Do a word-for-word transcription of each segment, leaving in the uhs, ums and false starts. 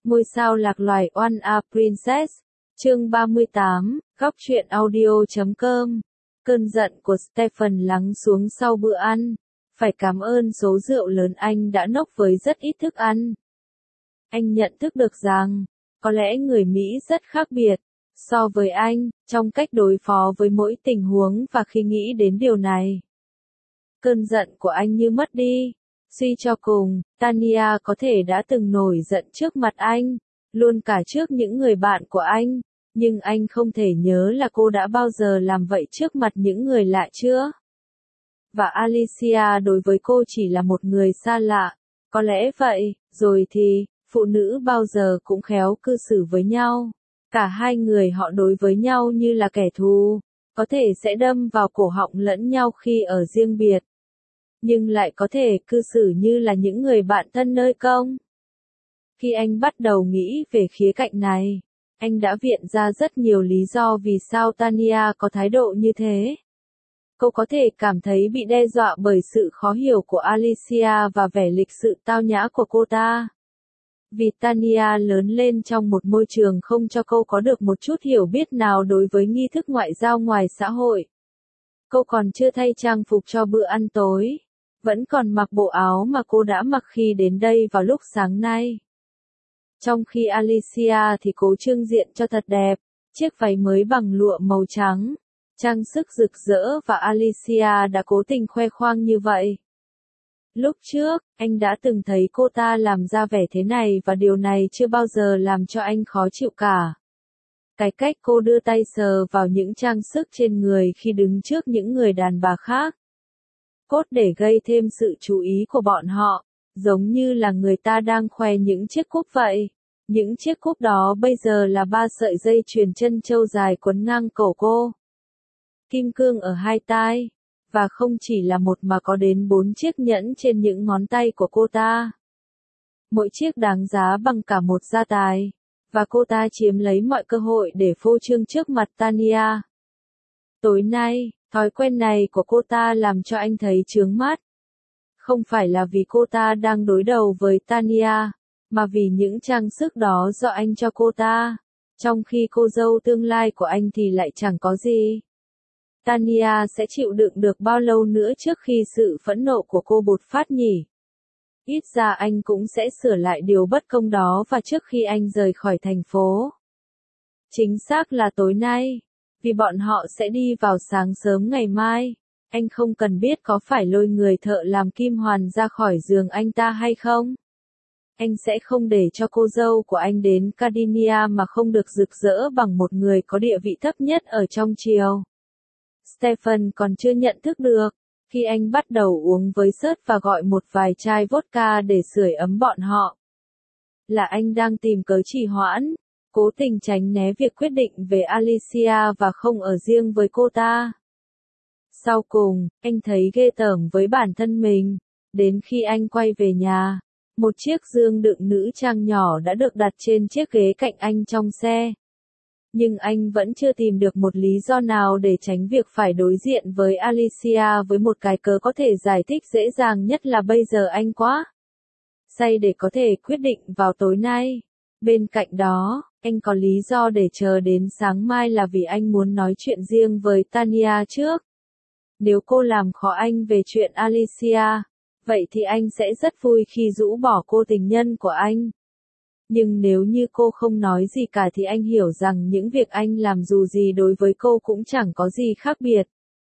Ngôi sao lạc loài One a Princess, chương ba mươi tám, góc truyện audio chấm com. Cơn giận của Stephen lắng xuống sau bữa ăn. Phải cảm ơn số rượu lớn anh đã nốc với rất ít thức ăn. Anh nhận thức được rằng, có lẽ người Mỹ rất khác biệt so với anh, trong cách đối phó với mỗi tình huống và khi nghĩ đến điều này. Cơn giận của anh như mất đi. Suy cho cùng, Tanya có thể đã từng nổi giận trước mặt anh, luôn cả trước những người bạn của anh, nhưng anh không thể nhớ là cô đã bao giờ làm vậy trước mặt những người lạ chưa. Và Alicia đối với cô chỉ là một người xa lạ. Có lẽ vậy, rồi thì, phụ nữ bao giờ cũng khéo cư xử với nhau. Cả hai người họ đối với nhau như là kẻ thù, có thể sẽ đâm vào cổ họng lẫn nhau khi ở riêng biệt, nhưng lại có thể cư xử như là những người bạn thân nơi công. Khi anh bắt đầu nghĩ về khía cạnh này, anh đã viện ra rất nhiều lý do vì sao Tanya có thái độ như thế. Cô có thể cảm thấy bị đe dọa bởi sự khó hiểu của Alicia và vẻ lịch sự tao nhã của cô ta. Vì Tanya lớn lên trong một môi trường không cho cô có được một chút hiểu biết nào đối với nghi thức ngoại giao ngoài xã hội. Cô còn chưa thay trang phục cho bữa ăn tối, vẫn còn mặc bộ áo mà cô đã mặc khi đến đây vào lúc sáng nay. Trong khi Alicia thì cố trưng diện cho thật đẹp, chiếc váy mới bằng lụa màu trắng, trang sức rực rỡ và Alicia đã cố tình khoe khoang như vậy. Lúc trước, anh đã từng thấy cô ta làm ra vẻ thế này và điều này chưa bao giờ làm cho anh khó chịu cả. Cái cách cô đưa tay sờ vào những trang sức trên người khi đứng trước những người đàn bà khác, cốt để gây thêm sự chú ý của bọn họ, giống như là người ta đang khoe những chiếc cúp vậy. Những chiếc cúp đó bây giờ là ba sợi dây chuyền chân châu dài quấn ngang cổ cô, kim cương ở hai tai, và không chỉ là một mà có đến bốn chiếc nhẫn trên những ngón tay của cô ta. Mỗi chiếc đáng giá bằng cả một gia tài, và cô ta chiếm lấy mọi cơ hội để phô trương trước mặt Tanya. Tối nay, thói quen này của cô ta làm cho anh thấy chướng mắt. Không phải là vì cô ta đang đối đầu với Tanya, mà vì những trang sức đó do anh cho cô ta, trong khi cô dâu tương lai của anh thì lại chẳng có gì. Tanya sẽ chịu đựng được bao lâu nữa trước khi sự phẫn nộ của cô bộc phát nhỉ? Ít ra anh cũng sẽ sửa lại điều bất công đó và trước khi anh rời khỏi thành phố. Chính xác là tối nay, vì bọn họ sẽ đi vào sáng sớm ngày mai. Anh không cần biết có phải lôi người thợ làm kim hoàn ra khỏi giường anh ta hay không. Anh sẽ không để cho cô dâu của anh đến Cardinia mà không được rực rỡ bằng một người có địa vị thấp nhất ở trong triều. Stephen còn chưa nhận thức được, khi anh bắt đầu uống với sớt và gọi một vài chai vodka để sưởi ấm bọn họ, là anh đang tìm cớ trì hoãn, cố tình tránh né việc quyết định về Alicia và không ở riêng với cô ta. Sau cùng, anh thấy ghê tởm với bản thân mình, đến khi anh quay về nhà, một chiếc dương đựng nữ trang nhỏ đã được đặt trên chiếc ghế cạnh anh trong xe. Nhưng anh vẫn chưa tìm được một lý do nào để tránh việc phải đối diện với Alicia với một cái cớ có thể giải thích dễ dàng nhất là bây giờ anh quá say để có thể quyết định vào tối nay. Bên cạnh đó, anh có lý do để chờ đến sáng mai là vì anh muốn nói chuyện riêng với Tanya trước. Nếu cô làm khó anh về chuyện Alicia, vậy thì anh sẽ rất vui khi rũ bỏ cô tình nhân của anh. Nhưng nếu như cô không nói gì cả thì anh hiểu rằng những việc anh làm dù gì đối với cô cũng chẳng có gì khác biệt.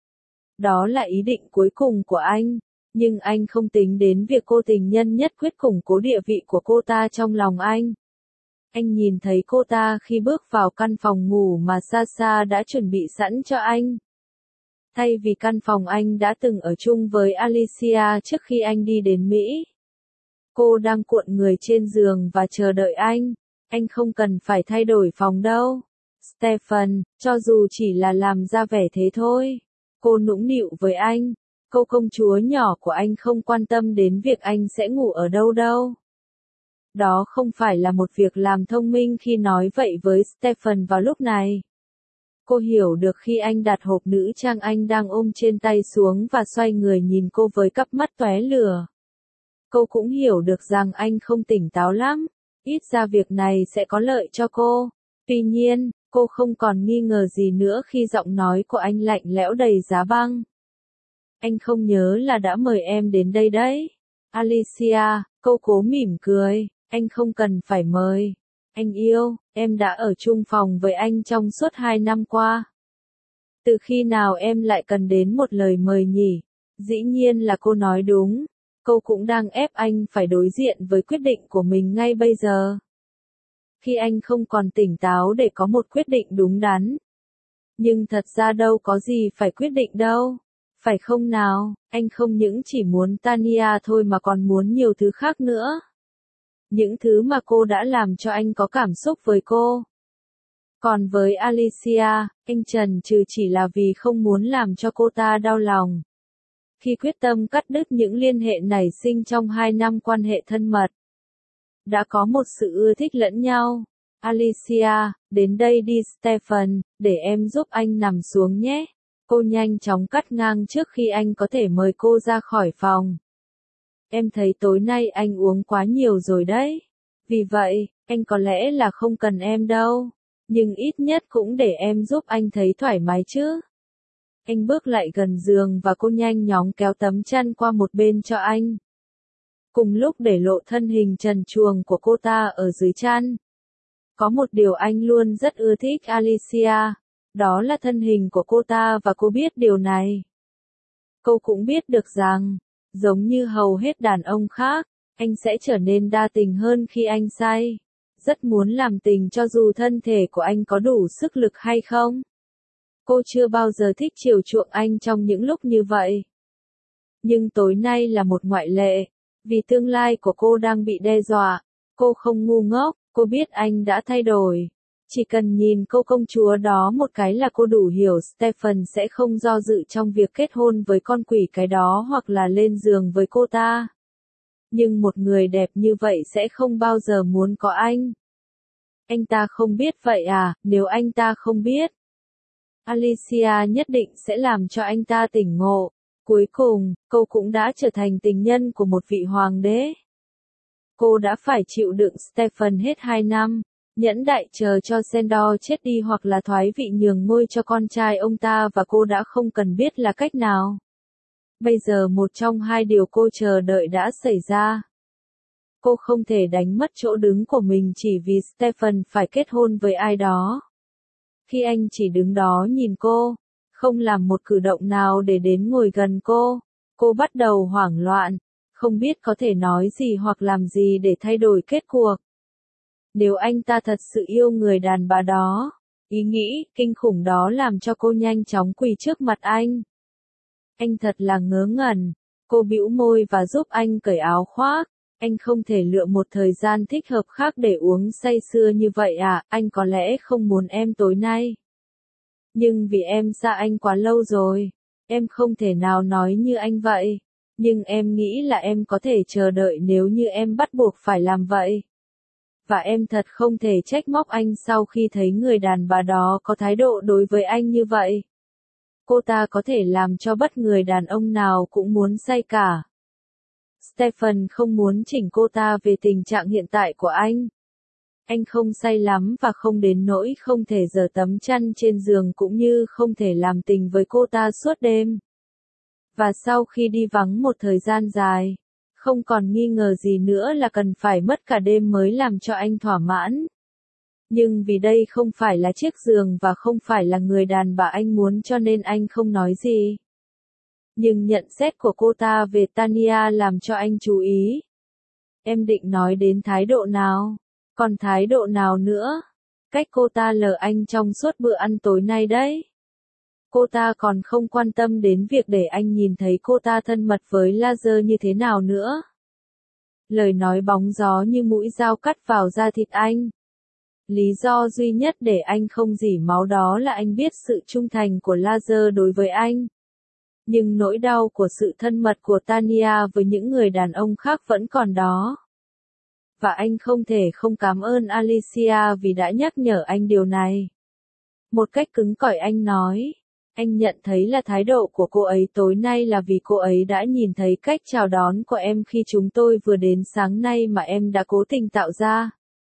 Đó là ý định cuối cùng của anh, nhưng anh không tính đến việc cô tình nhân nhất quyết củng cố địa vị của cô ta trong lòng anh. Anh nhìn thấy cô ta khi bước vào căn phòng ngủ mà Sasha đã chuẩn bị sẵn cho anh. Thay vì căn phòng anh đã từng ở chung với Alicia trước khi anh đi đến Mỹ. Cô đang cuộn người trên giường và chờ đợi anh. Anh không cần phải thay đổi phòng đâu, Stephen, cho dù chỉ là làm ra vẻ thế thôi. Cô nũng nịu với anh. Cô công chúa nhỏ của anh không quan tâm đến việc anh sẽ ngủ ở đâu đâu. Đó không phải là một việc làm thông minh khi nói vậy với Stephen vào lúc này. Cô hiểu được khi anh đặt hộp nữ trang anh đang ôm trên tay xuống và xoay người nhìn cô với cặp mắt tóe lửa. Cô cũng hiểu được rằng anh không tỉnh táo lắm. Ít ra việc này sẽ có lợi cho cô. Tuy nhiên, cô không còn nghi ngờ gì nữa khi giọng nói của anh lạnh lẽo đầy giá băng. Anh không nhớ là đã mời em đến đây đấy. Alicia, cô cố mỉm cười, anh không cần phải mời. Anh yêu, em đã ở chung phòng với anh trong suốt hai năm qua. Từ khi nào em lại cần đến một lời mời nhỉ? Dĩ nhiên là cô nói đúng. Cô cũng đang ép anh phải đối diện với quyết định của mình ngay bây giờ. Khi anh không còn tỉnh táo để có một quyết định đúng đắn. Nhưng thật ra đâu có gì phải quyết định đâu. Phải không nào, anh không những chỉ muốn Tania thôi mà còn muốn nhiều thứ khác nữa. Những thứ mà cô đã làm cho anh có cảm xúc với cô. Còn với Alicia, anh chần chừ chỉ là vì không muốn làm cho cô ta đau lòng. Khi quyết tâm cắt đứt những liên hệ nảy sinh trong hai năm quan hệ thân mật. Đã có một sự ưa thích lẫn nhau. Alicia, đến đây đi Stephen, để em giúp anh nằm xuống nhé. Cô nhanh chóng cắt ngang trước khi anh có thể mời cô ra khỏi phòng. Em thấy tối nay anh uống quá nhiều rồi đấy. Vì vậy, anh có lẽ là không cần em đâu. Nhưng ít nhất cũng để em giúp anh thấy thoải mái chứ. Anh bước lại gần giường và cô nhanh chóng kéo tấm chăn qua một bên cho anh. Cùng lúc để lộ thân hình trần truồng của cô ta ở dưới chăn. Có một điều anh luôn rất ưa thích Alicia. Đó là thân hình của cô ta và cô biết điều này. Cô cũng biết được rằng, giống như hầu hết đàn ông khác, anh sẽ trở nên đa tình hơn khi anh say. Rất muốn làm tình cho dù thân thể của anh có đủ sức lực hay không. Cô chưa bao giờ thích chiều chuộng anh trong những lúc như vậy. Nhưng tối nay là một ngoại lệ, vì tương lai của cô đang bị đe dọa. Cô không ngu ngốc, cô biết anh đã thay đổi. Chỉ cần nhìn cô công chúa đó một cái là cô đủ hiểu Stephen sẽ không do dự trong việc kết hôn với con quỷ cái đó hoặc là lên giường với cô ta. Nhưng một người đẹp như vậy sẽ không bao giờ muốn có anh. Anh ta không biết vậy à, nếu anh ta không biết. Alicia nhất định sẽ làm cho anh ta tỉnh ngộ. Cuối cùng, cô cũng đã trở thành tình nhân của một vị hoàng đế. Cô đã phải chịu đựng Stephen hết hai năm. Nhẫn đại chờ cho Sandor chết đi hoặc là thoái vị nhường ngôi cho con trai ông ta và cô đã không cần biết là cách nào. Bây giờ một trong hai điều cô chờ đợi đã xảy ra. Cô không thể đánh mất chỗ đứng của mình chỉ vì Stephen phải kết hôn với ai đó. Khi anh chỉ đứng đó nhìn cô, không làm một cử động nào để đến ngồi gần cô, cô bắt đầu hoảng loạn, không biết có thể nói gì hoặc làm gì để thay đổi kết cuộc. Nếu anh ta thật sự yêu người đàn bà đó, ý nghĩ kinh khủng đó làm cho cô nhanh chóng quỳ trước mặt anh. Anh thật là ngớ ngẩn. Cô bĩu môi và giúp anh cởi áo khoác. Anh không thể lựa một thời gian thích hợp khác để uống say sưa như vậy à, anh có lẽ không muốn em tối nay. Nhưng vì em xa anh quá lâu rồi, em không thể nào nói như anh vậy. Nhưng em nghĩ là em có thể chờ đợi nếu như em bắt buộc phải làm vậy. Và em thật không thể trách móc anh sau khi thấy người đàn bà đó có thái độ đối với anh như vậy. Cô ta có thể làm cho bất người đàn ông nào cũng muốn say cả. Stephen không muốn chỉnh cô ta về tình trạng hiện tại của anh. Anh không say lắm và không đến nỗi không thể giở tấm chăn trên giường cũng như không thể làm tình với cô ta suốt đêm. Và sau khi đi vắng một thời gian dài, không còn nghi ngờ gì nữa là cần phải mất cả đêm mới làm cho anh thỏa mãn. Nhưng vì đây không phải là chiếc giường và không phải là người đàn bà anh muốn cho nên anh không nói gì. Nhưng nhận xét của cô ta về Tania làm cho anh chú ý. Em định nói đến thái độ nào? Còn thái độ nào nữa? Cách cô ta lờ anh trong suốt bữa ăn tối nay đấy. Cô ta còn không quan tâm đến việc để anh nhìn thấy cô ta thân mật với Laser như thế nào nữa. Lời nói bóng gió như mũi dao cắt vào da thịt anh. Lý do duy nhất để anh không rỉ máu đó là anh biết sự trung thành của Laser đối với anh. Nhưng nỗi đau của sự thân mật của Tania với những người đàn ông khác vẫn còn đó. Và anh không thể không cảm ơn Alicia vì đã nhắc nhở anh điều này. Một cách cứng cỏi anh nói. Anh nhận thấy là thái độ của cô ấy tối nay là vì cô ấy đã nhìn thấy cách chào đón của em khi chúng tôi vừa đến sáng nay mà em đã cố tình tạo ra.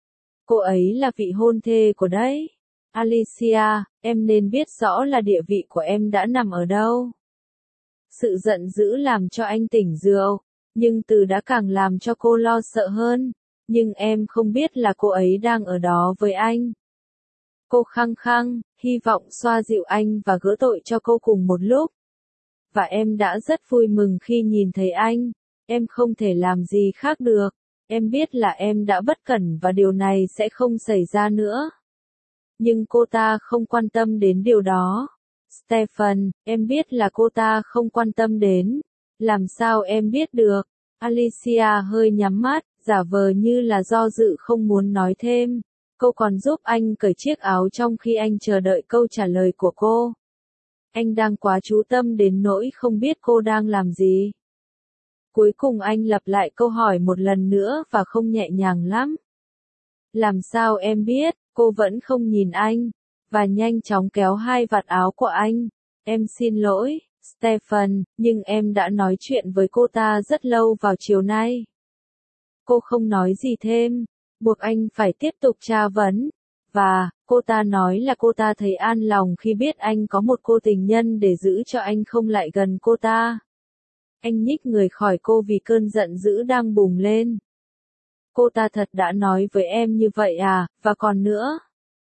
Cô ấy là vị hôn thê của đấy. Alicia, em nên biết rõ là địa vị của em đã nằm ở đâu. Sự giận dữ làm cho anh tỉnh rượu, nhưng từ đã càng làm cho cô lo sợ hơn. Nhưng em không biết là cô ấy đang ở đó với anh. Cô khăng khăng, hy vọng xoa dịu anh và gỡ tội cho cô cùng một lúc. Và em đã rất vui mừng khi nhìn thấy anh. Em không thể làm gì khác được. Em biết là em đã bất cẩn và điều này sẽ không xảy ra nữa. Nhưng cô ta không quan tâm đến điều đó. Stephen, em biết là cô ta không quan tâm đến. Làm sao em biết được? Alicia hơi nhắm mắt, giả vờ như là do dự không muốn nói thêm. Cô còn giúp anh cởi chiếc áo trong khi anh chờ đợi câu trả lời của cô. Anh đang quá chú tâm đến nỗi không biết cô đang làm gì. Cuối cùng anh lặp lại câu hỏi một lần nữa và không nhẹ nhàng lắm. Làm sao em biết? Cô vẫn không nhìn anh, và nhanh chóng kéo hai vạt áo của anh. Em xin lỗi, Stephen, nhưng em đã nói chuyện với cô ta rất lâu vào chiều nay. Cô không nói gì thêm, buộc anh phải tiếp tục tra vấn. Và, cô ta nói là cô ta thấy an lòng khi biết anh có một cô tình nhân để giữ cho anh không lại gần cô ta. Anh nhích người khỏi cô vì cơn giận dữ đang bùng lên. Cô ta thật đã nói với em như vậy à, và còn nữa.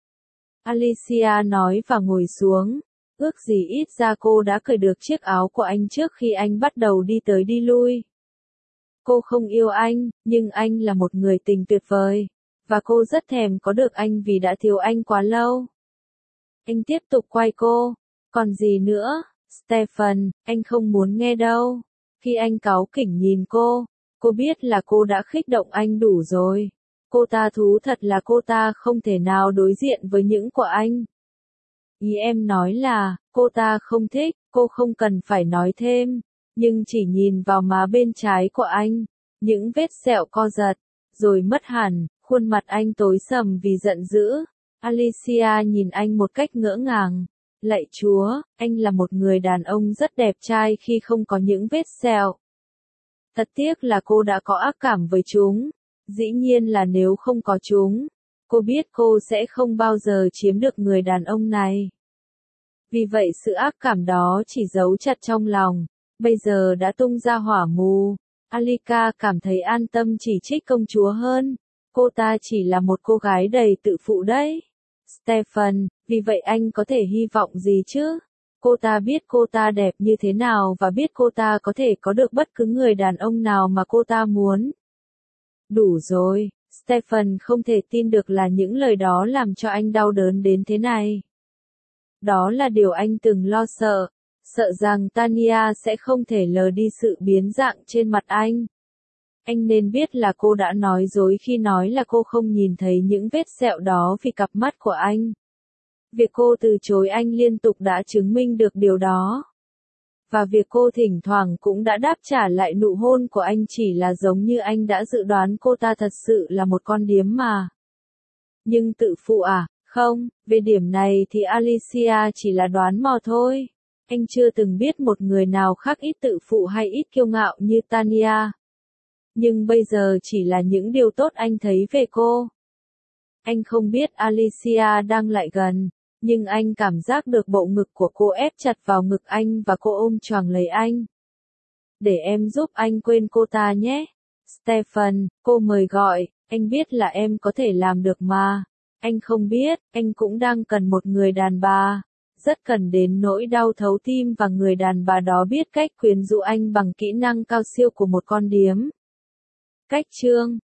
Alicia nói và ngồi xuống. Ước gì ít ra cô đã cởi được chiếc áo của anh trước khi anh bắt đầu đi tới đi lui. Cô không yêu anh, nhưng anh là một người tình tuyệt vời. Và cô rất thèm có được anh vì đã thiếu anh quá lâu. Anh tiếp tục quay cô. Còn gì nữa, Stephen, anh không muốn nghe đâu. Khi anh cáu kỉnh nhìn cô, cô biết là cô đã khích động anh đủ rồi. Cô ta thú thật là cô ta không thể nào đối diện với những của anh. Ý em nói là, cô ta không thích, cô không cần phải nói thêm. Nhưng chỉ nhìn vào má bên trái của anh, những vết sẹo co giật, rồi mất hẳn, khuôn mặt anh tối sầm vì giận dữ. Alicia nhìn anh một cách ngỡ ngàng. Lạy Chúa, anh là một người đàn ông rất đẹp trai khi không có những vết sẹo. Thật tiếc là cô đã có ác cảm với chúng. Dĩ nhiên là nếu không có chúng, cô biết cô sẽ không bao giờ chiếm được người đàn ông này. Vì vậy sự ác cảm đó chỉ giấu chặt trong lòng, bây giờ đã tung ra hỏa mù. Alika cảm thấy an tâm chỉ trích công chúa hơn. Cô ta chỉ là một cô gái đầy tự phụ đấy. Stephen, vì vậy anh có thể hy vọng gì chứ? Cô ta biết cô ta đẹp như thế nào và biết cô ta có thể có được bất cứ người đàn ông nào mà cô ta muốn. Đủ rồi, Stephen không thể tin được là những lời đó làm cho anh đau đớn đến thế này. Đó là điều anh từng lo sợ, sợ rằng Tanya sẽ không thể lờ đi sự biến dạng trên mặt anh. Anh nên biết là cô đã nói dối khi nói là cô không nhìn thấy những vết sẹo đó vì cặp mắt của anh. Việc cô từ chối anh liên tục đã chứng minh được điều đó. Và việc cô thỉnh thoảng cũng đã đáp trả lại nụ hôn của anh chỉ là giống như anh đã dự đoán cô ta thật sự là một con điếm mà. Nhưng tự phụ à? Không, về điểm này thì Alicia chỉ là đoán mò thôi. Anh chưa từng biết một người nào khác ít tự phụ hay ít kiêu ngạo như Tanya. Nhưng bây giờ chỉ là những điều tốt anh thấy về cô. Anh không biết Alicia đang lại gần, nhưng anh cảm giác được bộ ngực của cô ép chặt vào ngực anh và cô ôm choàng lấy anh. Để em giúp anh quên cô ta nhé. Stephen, cô mời gọi, anh biết là em có thể làm được mà. Anh không biết, anh cũng đang cần một người đàn bà. Rất cần đến nỗi đau thấu tim và người đàn bà đó biết cách quyến rũ anh bằng kỹ năng cao siêu của một con điếm. Cách chương